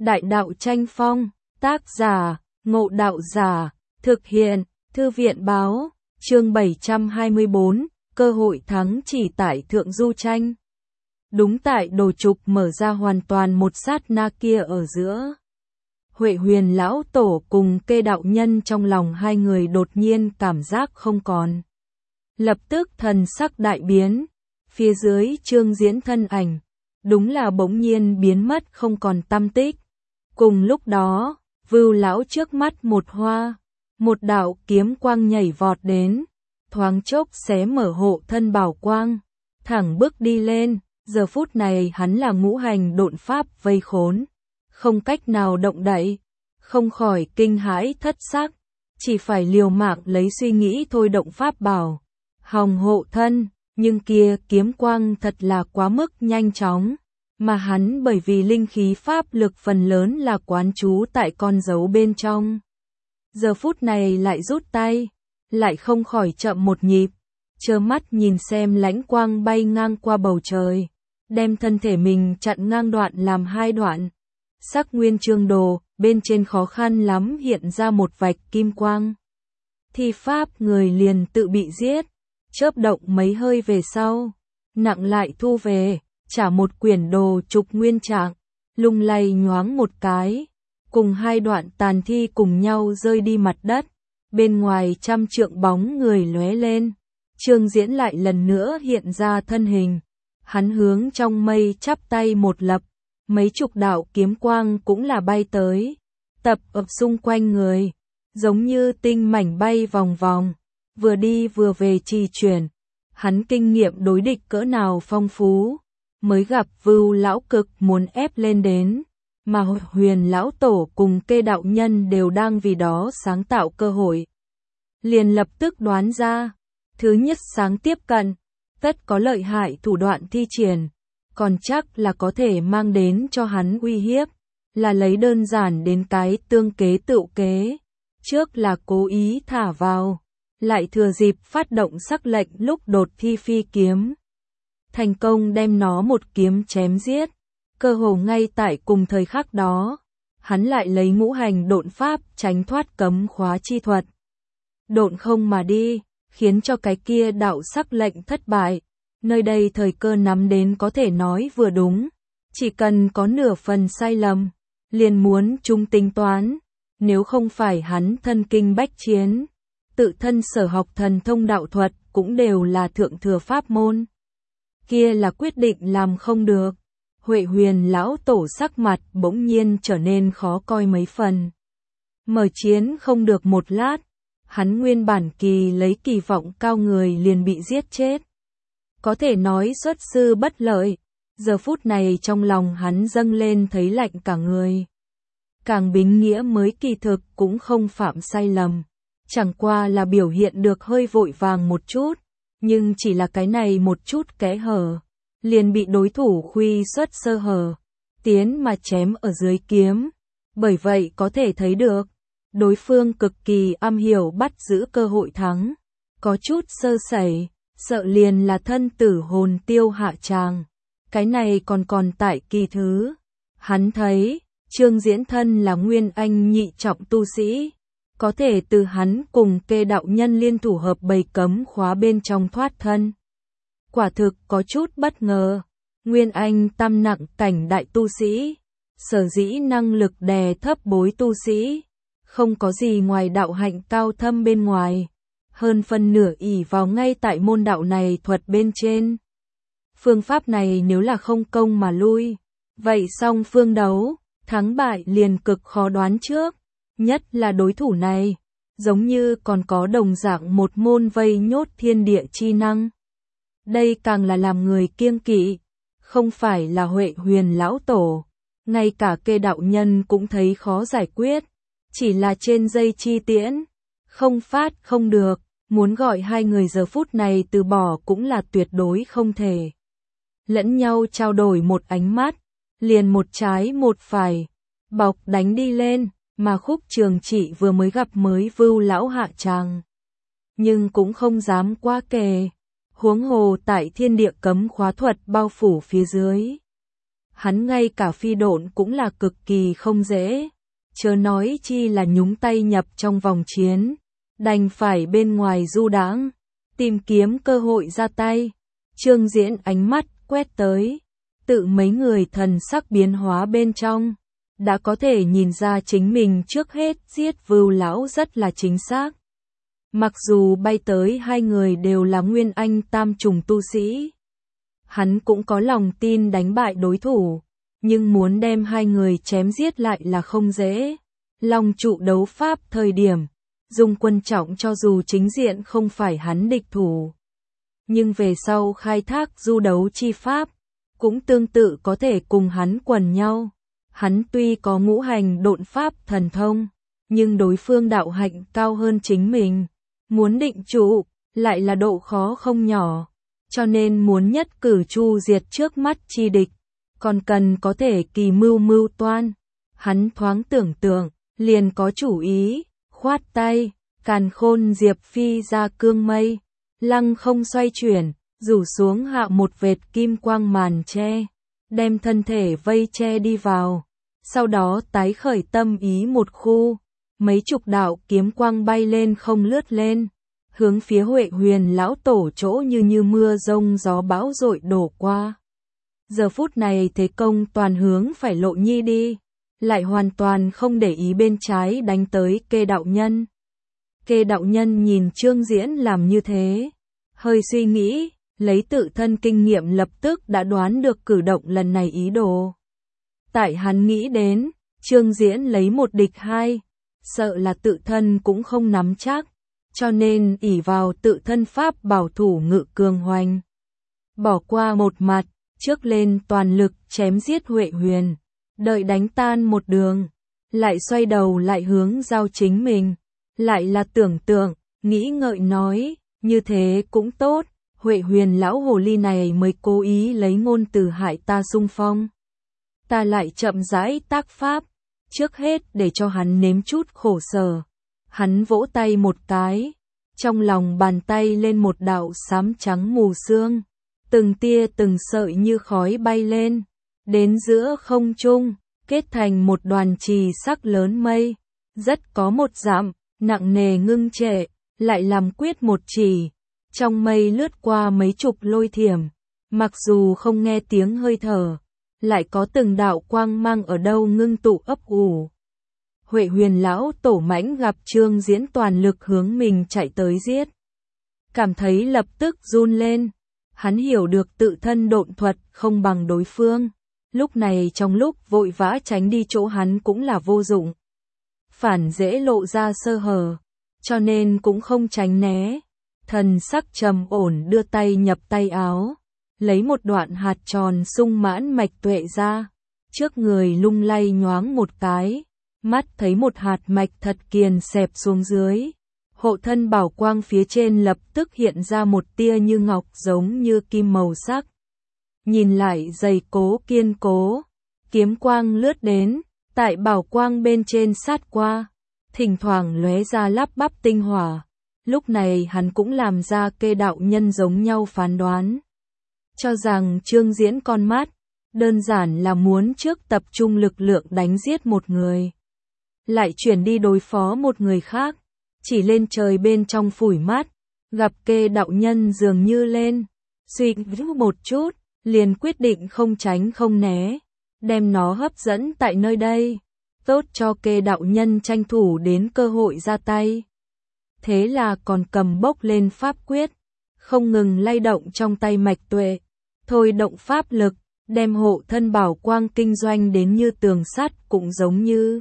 Đại đạo tranh phong, tác giả, Ngộ Đạo Giả, thực hiện, Thư viện báo, chương 724, cơ hội thắng chỉ tại Thượng Du Tranh. Đúng tại đồ trục mở ra hoàn toàn một sát na kia ở giữa. Huệ Huyền lão tổ cùng Kê đạo nhân trong lòng hai người đột nhiên cảm giác không còn. Lập tức thần sắc đại biến, phía dưới Trương Diễn thân ảnh, đúng là bỗng nhiên biến mất không còn tăm tích. Cùng lúc đó, Vưu lão trước mắt một hoa, một đạo kiếm quang nhảy vọt đến, thoáng chốc xé mở hộ thân bảo quang, thẳng bước đi lên. Giờ phút này hắn là ngũ hành độn pháp vây khốn, không cách nào động đậy, không khỏi kinh hãi thất sắc, chỉ phải liều mạng lấy suy nghĩ thôi động pháp bảo, hòng hộ thân, nhưng kia kiếm quang thật là quá mức nhanh chóng, mà hắn bởi vì linh khí pháp lực phần lớn là quán trú tại con dấu bên trong. Giờ phút này lại rút tay, lại không khỏi chậm một nhịp, trơ mắt nhìn xem lãnh quang bay ngang qua bầu trời, đem thân thể mình chặn ngang đoạn làm hai đoạn. Sắc nguyên chương đồ, bên trên khó khăn lắm hiện ra một vạch kim quang. Thi pháp người liền tự bị giết, chớp động mấy hơi về sau, nặng lại thu về, trả một quyển đồ trục nguyên trạng, lung lay nhoáng một cái, cùng hai đoạn tàn thi cùng nhau rơi đi mặt đất, bên ngoài trăm trượng bóng người lóe lên. Trương Diễn lại lần nữa hiện ra thân hình, hắn hướng trong mây chắp tay một lập, mấy chục đạo kiếm quang cũng là bay tới, tập ập xung quanh người, giống như tinh mảnh bay vòng vòng, vừa đi vừa về trì chuyển. Hắn kinh nghiệm đối địch cỡ nào phong phú, mới gặp Vưu lão cực muốn ép lên đến, mà Huyền lão tổ cùng Kê đạo nhân đều đang vì đó sáng tạo cơ hội. Liền lập tức đoán ra, thứ nhất sáng tiếp cận, tất có lợi hại thủ đoạn thi triển, còn chắc là có thể mang đến cho hắn uy hiếp, là lấy đơn giản đến cái tương kế tựu kế, trước là cố ý thả vào, lại thừa dịp phát động sắc lệnh lúc đột thi phi kiếm. Thành công đem nó một kiếm chém giết, cơ hồ ngay tại cùng thời khắc đó, hắn lại lấy ngũ hành độn pháp tránh thoát cấm khóa chi thuật. Độn không mà đi, khiến cho cái kia đạo sắc lệnh thất bại. Nơi đây thời cơ nắm đến có thể nói vừa đúng, chỉ cần có nửa phần sai lầm, liền muốn chung tính toán, nếu không phải hắn thân kinh bách chiến, tự thân sở học thần thông đạo thuật cũng đều là thượng thừa pháp môn. Kia là quyết định làm không được. Huệ Huyền lão tổ sắc mặt bỗng nhiên trở nên khó coi mấy phần. Mở chiến không được một lát, hắn nguyên bản lấy kỳ vọng cao người liền bị giết chết. Có thể nói xuất sư bất lợi, giờ phút này trong lòng hắn dâng lên thấy lạnh cả người. Càng Bính Nghĩa mới kỳ thực cũng không phạm sai lầm, chẳng qua là biểu hiện được hơi vội vàng một chút, nhưng chỉ là cái này một chút kẽ hở, liền bị đối thủ khuy xuất sơ hở, tiến mà chém ở dưới kiếm. Bởi vậy có thể thấy được, đối phương cực kỳ am hiểu bắt giữ cơ hội thắng, có chút sơ sẩy, sợ liền là thân tử hồn tiêu hạ tràng. Cái này còn tại kỳ thứ. Hắn thấy, Trương Diễn thân là nguyên anh nhị trọng tu sĩ, có thể từ hắn cùng Kê đạo nhân liên thủ hợp bày cấm khóa bên trong thoát thân. Quả thực có chút bất ngờ, nguyên anh tam nặng cảnh đại tu sĩ, sở dĩ năng lực đè thấp bối tu sĩ, không có gì ngoài đạo hạnh cao thâm bên ngoài, hơn phân nửa ỷ vào ngay tại môn đạo này thuật bên trên. Phương pháp này nếu là không công mà lui, vậy song phương đấu, thắng bại liền cực khó đoán trước, nhất là đối thủ này, giống như còn có đồng dạng một môn vây nhốt thiên địa chi năng. Đây càng là làm người kiêng kỵ, không phải là Huệ Huyền lão tổ, ngay cả Kê đạo nhân cũng thấy khó giải quyết, chỉ là trên dây chi tiễn, không phát không được, muốn gọi hai người giờ phút này từ bỏ cũng là tuyệt đối không thể. Lẫn nhau trao đổi một ánh mắt, liền một trái một phải, bọc đánh đi lên, mà Khúc Trường Trị vừa mới gặp mới Vưu lão hạ tràng, nhưng cũng không dám quá kề, huống hồ tại thiên địa cấm khóa thuật bao phủ phía dưới. hắn ngay cả phi độn cũng là cực kỳ không dễ, chớ nói chi là nhúng tay nhập trong vòng chiến, đành phải bên ngoài du đãng, tìm kiếm cơ hội ra tay. Trương Diễn ánh mắt quét tới, tự mấy người thần sắc biến hóa bên trong, đã có thể nhìn ra chính mình trước hết giết Vưu lão rất là chính xác. Mặc dù bay tới hai người đều là nguyên anh tam trùng tu sĩ, hắn cũng có lòng tin đánh bại đối thủ, nhưng muốn đem hai người chém giết lại là không dễ. Long trụ đấu pháp thời điểm, dùng quân trọng cho dù chính diện không phải hắn địch thủ, nhưng về sau khai thác du đấu chi pháp, cũng tương tự có thể cùng hắn quần nhau. Hắn tuy có ngũ hành độn pháp thần thông, nhưng đối phương đạo hạnh cao hơn chính mình, muốn định trụ, lại là độ khó không nhỏ, cho nên muốn nhất cử chu diệt trước mắt chi địch, còn cần có thể kỳ mưu toan. Hắn thoáng tưởng tượng, liền có chủ ý, khoát tay, càn khôn diệp phi ra cương mây, lăng không xoay chuyển, rủ xuống hạ một vệt kim quang màn che, đem thân thể vây che đi vào, sau đó tái khởi tâm ý một khu, mấy chục đạo kiếm quang bay lên không lướt lên, hướng phía Huệ Huyền lão tổ chỗ như mưa rông gió bão dội đổ qua. Giờ phút này thế công toàn hướng phải Lộ Nhi đi, lại hoàn toàn không để ý bên trái đánh tới Kê đạo nhân. Kê đạo nhân nhìn Trương Diễn làm như thế, hơi suy nghĩ, lấy tự thân kinh nghiệm lập tức đã đoán được cử động lần này ý đồ. Tại hắn nghĩ đến, Trương Diễn lấy một địch hai, sợ là tự thân cũng không nắm chắc, cho nên ỷ vào tự thân pháp bảo thủ ngự cường hoành. Bỏ qua một mặt, trước lên toàn lực chém giết Huệ Huyền, đợi đánh tan một đường, lại xoay đầu lại hướng giao chính mình, lại là tưởng tượng, nghĩ ngợi nói, như thế cũng tốt, Huệ Huyền lão hồ ly này mới cố ý lấy ngôn từ hại ta xung phong. Ta lại chậm rãi tác pháp, trước hết để cho hắn nếm chút khổ sở. Hắn vỗ tay một cái, trong lòng bàn tay lên một đạo xám trắng mù sương, từng tia từng sợi như khói bay lên, đến giữa không trung, kết thành một đoàn trì sắc lớn mây, rất có một dặm, nặng nề ngưng trệ, lại làm quyết một chỉ, trong mây lướt qua mấy chục lôi thiểm, mặc dù không nghe tiếng hơi thở, lại có từng đạo quang mang ở đâu ngưng tụ ấp ủ. Huệ Huyền lão tổ mãnh gặp Trương Diễn toàn lực hướng mình chạy tới giết, cảm thấy lập tức run lên, hắn hiểu được tự thân độn thuật không bằng đối phương, lúc này trong lúc vội vã tránh đi chỗ hắn cũng là vô dụng, phản dễ lộ ra sơ hở, cho nên cũng không tránh né, thần sắc trầm ổn đưa tay nhập tay áo, lấy một đoạn hạt tròn sung mãn mạch tuệ ra, trước người lung lay nhoáng một cái, mắt thấy một hạt mạch thật kiền xẹp xuống dưới, hộ thân bảo quang phía trên lập tức hiện ra một tia như ngọc giống như kim màu sắc. Nhìn lại dày cố kiên cố, kiếm quang lướt đến, tại bảo quang bên trên sát qua, thỉnh thoảng lóe ra lắp bắp tinh hỏa. Lúc này hắn cũng làm ra Kê đạo nhân giống nhau phán đoán, cho rằng Trương Diễn con mắt, đơn giản là muốn trước tập trung lực lượng đánh giết một người, lại chuyển đi đối phó một người khác, chỉ lên trời bên trong phủi mắt, gặp Kê đạo nhân dường như lên, suy nghĩ một chút, liền quyết định không tránh không né, đem nó hấp dẫn tại nơi đây, tốt cho Kê đạo nhân tranh thủ đến cơ hội ra tay. Thế là còn cầm bốc lên pháp quyết, không ngừng lay động trong tay mạch tuệ, thôi động pháp lực, đem hộ thân bảo quang kinh doanh đến như tường sắt, cũng giống như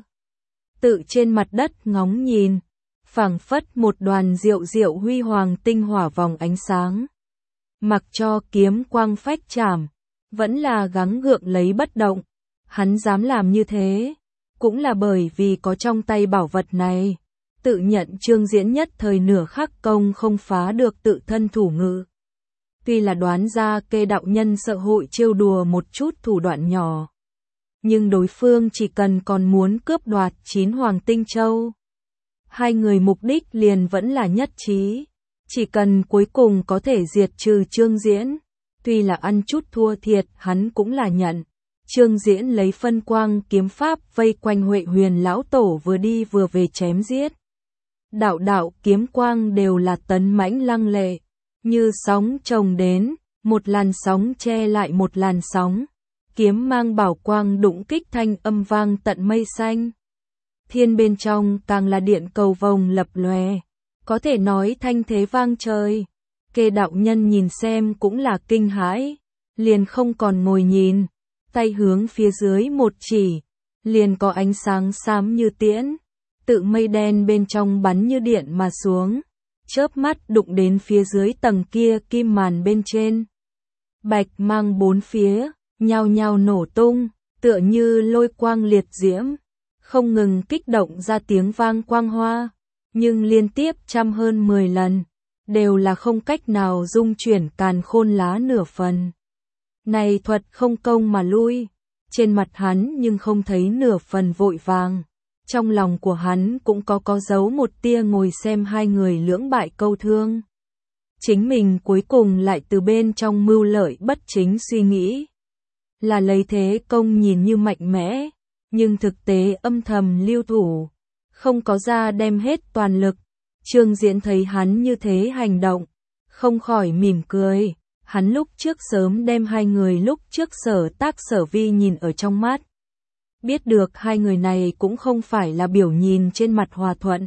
tự trên mặt đất ngóng nhìn, phảng phất một đoàn diệu diệu huy hoàng tinh hỏa vòng ánh sáng. Mặc cho kiếm quang phách chạm, vẫn là gắng gượng lấy bất động, hắn dám làm như thế, cũng là bởi vì có trong tay bảo vật này. Tự nhận Trương Diễn nhất thời nửa khắc công không phá được tự thân thủ ngự. Tuy là đoán ra Kê đạo nhân sợ hội trêu đùa một chút thủ đoạn nhỏ, nhưng đối phương chỉ cần còn muốn cướp đoạt 9 hoàng tinh châu. Hai người mục đích liền vẫn là nhất trí, chỉ cần cuối cùng có thể diệt trừ Trương Diễn, tuy là ăn chút thua thiệt hắn cũng là nhận. Trương Diễn lấy phân quang kiếm pháp vây quanh Huệ Huyền lão tổ vừa đi vừa về chém giết. Đạo đạo kiếm quang đều là tấn mãnh lăng lệ, như sóng chồng đến, một làn sóng che lại một làn sóng. Kiếm mang bảo quang đụng kích thanh âm vang tận mây xanh. Thiên bên trong càng là điện cầu vồng lập lòe, có thể nói thanh thế vang trời. Kê đạo nhân nhìn xem cũng là kinh hãi, liền không còn ngồi nhìn, tay hướng phía dưới một chỉ, liền có ánh sáng xám như tiễn, tự mây đen bên trong bắn như điện mà xuống, chớp mắt đụng đến phía dưới tầng kia kim màn bên trên. Bạch mang bốn phía, nhao nhao nổ tung, tựa như lôi quang liệt diễm, không ngừng kích động ra tiếng vang quang hoa, nhưng liên tiếp trăm hơn 10 lần, đều là không cách nào dung chuyển càn khôn lá nửa phần. Này thuật không công mà lui, trên mặt hắn nhưng không thấy nửa phần vội vàng, trong lòng của hắn cũng có giấu một tia ngồi xem hai người lưỡng bại câu thương. Chính mình cuối cùng lại từ bên trong mưu lợi bất chính suy nghĩ, là lấy thế công nhìn như mạnh mẽ, nhưng thực tế âm thầm lưu thủ, không có ra đem hết toàn lực. Trương Diễn thấy hắn như thế hành động, không khỏi mỉm cười, hắn lúc trước sớm đem hai người lúc trước Sở Tác Sở Vi nhìn ở trong mắt. Biết được hai người này cũng không phải là biểu nhìn trên mặt hòa thuận,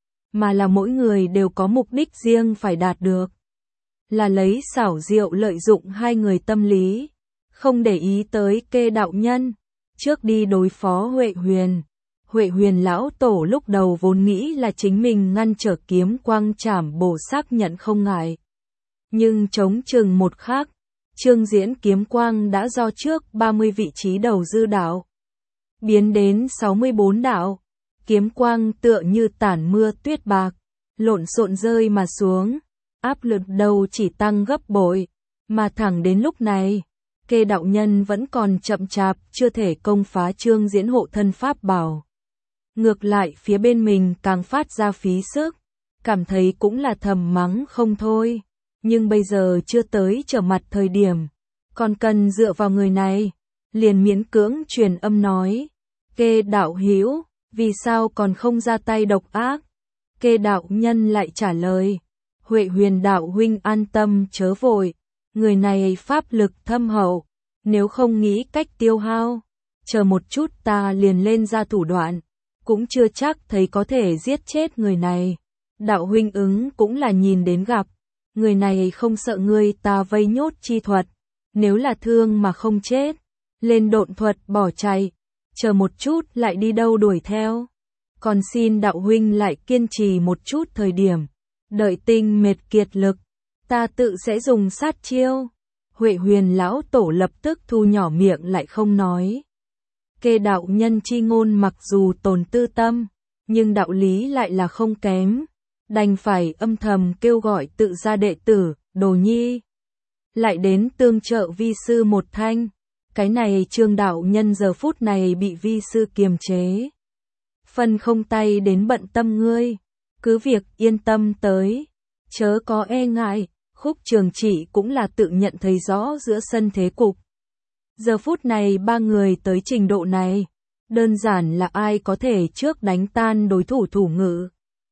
mà là mỗi người đều có mục đích riêng phải đạt được. Là lấy xảo diệu lợi dụng hai người tâm lý, không để ý tới Kê đạo nhân, trước đi đối phó Huệ Huyền. Huệ Huyền lão tổ lúc đầu vốn nghĩ là chính mình ngăn trở kiếm quang trảm bổ xác nhận không ngại. Nhưng chống chừng một khắc, Trương Diễn kiếm quang đã do trước 30 vị trí đầu dư đạo, biến đến 64 đạo, kiếm quang tựa như tản mưa tuyết bạc, lộn xộn rơi mà xuống, áp lực đầu chỉ tăng gấp bội, mà thẳng đến lúc này, Kê đạo nhân vẫn còn chậm chạp chưa thể công phá Trương Diễn hộ thân pháp bảo. Ngược lại phía bên mình càng phát ra phí sức, cảm thấy cũng là thầm mắng không thôi, nhưng bây giờ chưa tới trở mặt thời điểm, còn cần dựa vào người này, liền miễn cưỡng truyền âm nói, Kê đạo hữu, vì sao còn không ra tay độc ác? Kê đạo nhân lại trả lời, Huệ Huyền đạo huynh an tâm chớ vội, người này pháp lực thâm hậu, nếu không nghĩ cách tiêu hao, chờ một chút ta liền lên ra thủ đoạn, cũng chưa chắc thấy có thể giết chết người này. Đạo huynh ứng cũng là nhìn đến gặp, người này không sợ ngươi ta vây nhốt chi thuật, nếu là thương mà không chết, lên độn thuật bỏ chạy, chờ một chút lại đi đâu đuổi theo. Còn xin đạo huynh lại kiên trì một chút thời điểm, đợi tinh mệt kiệt lực, ta tự sẽ dùng sát chiêu. Huệ Huyền lão tổ lập tức thu nhỏ miệng lại không nói. Kê đạo nhân chi ngôn mặc dù tồn tư tâm, nhưng đạo lý lại là không kém, đành phải âm thầm kêu gọi tự gia đệ tử, Đồ Nhi, lại đến tương trợ vi sư một thanh. Cái này Trương đạo nhân giờ phút này bị vi sư kiềm chế, phân không tay đến bận tâm ngươi, cứ việc yên tâm tới, chớ có e ngại. Khúc Trường Chỉ cũng là tự nhận thấy rõ giữa sân thế cục. Giờ phút này ba người tới trình độ này, đơn giản là ai có thể trước đánh tan đối thủ thủ ngữ,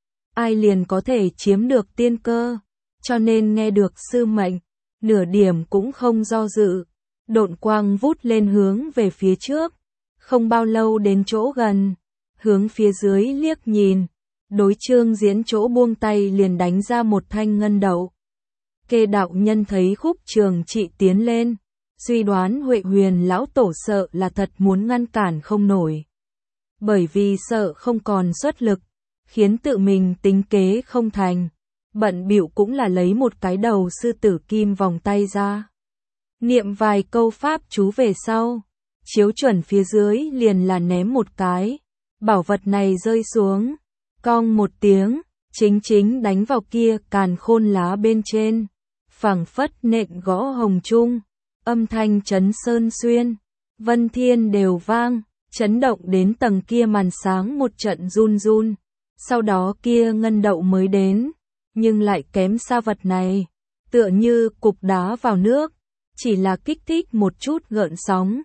ai liền có thể chiếm được tiên cơ, cho nên nghe được sư mệnh, nửa điểm cũng không do dự, độn quang vút lên hướng về phía trước, không bao lâu đến chỗ gần, hướng phía dưới liếc nhìn, đối Trương Diễn chỗ buông tay liền đánh ra một thanh ngân đậu. Kê đạo nhân thấy Khúc Trường Trị tiến lên, suy đoán Huệ Huyền lão tổ sợ là thật muốn ngăn cản không nổi. Bởi vì sợ không còn xuất lực, khiến tự mình tính kế không thành, bận bịu cũng là lấy một cái đầu sư tử kim vòng tay ra. Niệm vài câu pháp chú về sau, chiếu chuẩn phía dưới liền là ném một cái, bảo vật này rơi xuống, cong một tiếng, chính đánh vào kia càn khôn lá bên trên, phảng phất nện gõ hồng trung, âm thanh chấn sơn xuyên, vân thiên đều vang, chấn động đến tầng kia màn sáng một trận run run, sau đó kia ngân đậu mới đến, nhưng lại kém xa vật này, tựa như cục đá vào nước, chỉ là kích thích một chút gợn sóng,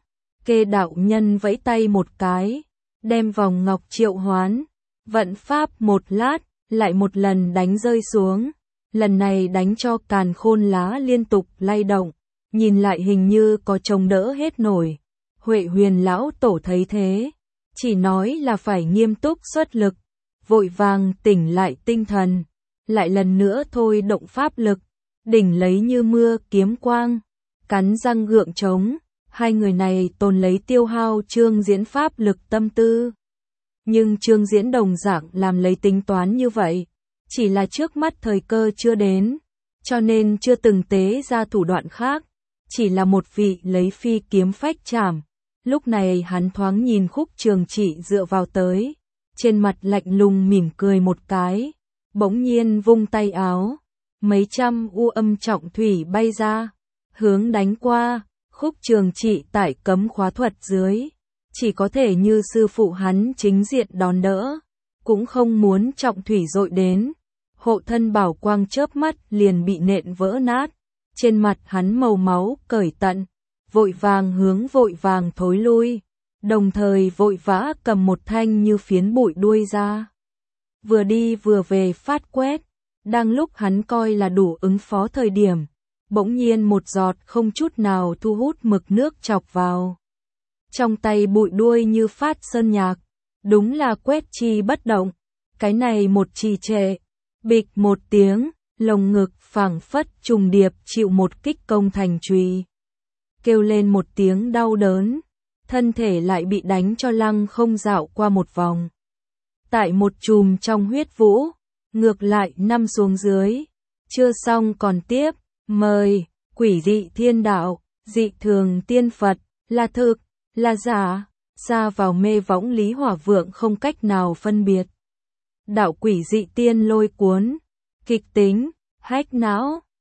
Kê đạo nhân vẫy tay một cái, đem vòng ngọc triệu hoán, vận pháp một lát, lại một lần đánh rơi xuống. Lần này đánh cho càn khôn lá liên tục lay động, nhìn lại hình như có chống đỡ hết nổi. Huệ Huyền lão tổ thấy thế, chỉ nói là phải nghiêm túc xuất lực, vội vàng tỉnh lại tinh thần, lại lần nữa thôi động pháp lực, đỉnh lấy như mưa kiếm quang, cắn răng gượng chống. Hai người này tồn lấy tiêu hao Trương Diễn pháp lực tâm tư. Nhưng Trương Diễn đồng dạng làm lấy tính toán như vậy, chỉ là trước mắt thời cơ chưa đến, cho nên chưa từng tế ra thủ đoạn khác, chỉ là một vị lấy phi kiếm phách chảm. Lúc này hắn thoáng nhìn Khúc Trường Chỉ dựa vào tới, trên mặt lạnh lùng mỉm cười một cái, bỗng nhiên vung tay áo, mấy trăm u âm trọng thủy bay ra, hướng đánh qua. Khúc Trường Chỉ tại cấm khóa thuật dưới, chỉ có thể như sư phụ hắn chính diện đón đỡ, cũng không muốn trọng thủy dội đến. Hộ thân bảo quang chớp mắt liền bị nện vỡ nát, trên mặt hắn màu máu cởi tận, vội vàng thối lui, đồng thời vội vã cầm một thanh như phiến bụi đuôi ra. Vừa đi vừa về phát quét, đang lúc hắn coi là đủ ứng phó thời điểm, bỗng nhiên một giọt không chút nào thu hút mực nước chọc vào. Trong tay bụi đuôi như phát sơn nhạc, đúng là quét chi bất động, cái này một trì trệ, bịch một tiếng, lồng ngực phảng phất trùng điệp chịu một kích công thành chùy. Kêu lên một tiếng đau đớn, thân thể lại bị đánh cho lăng không dạo qua một vòng. Tại một chùm trong huyết vũ, ngược lại nằm xuống dưới, chưa xong còn tiếp. Mời, quỷ dị thiên đạo, dị thường tiên Phật, là thực, là giả, xa vào mê võng Lý Hỏa Vượng không cách nào phân biệt. Đạo quỷ dị tiên lôi cuốn, kịch tính, hách não.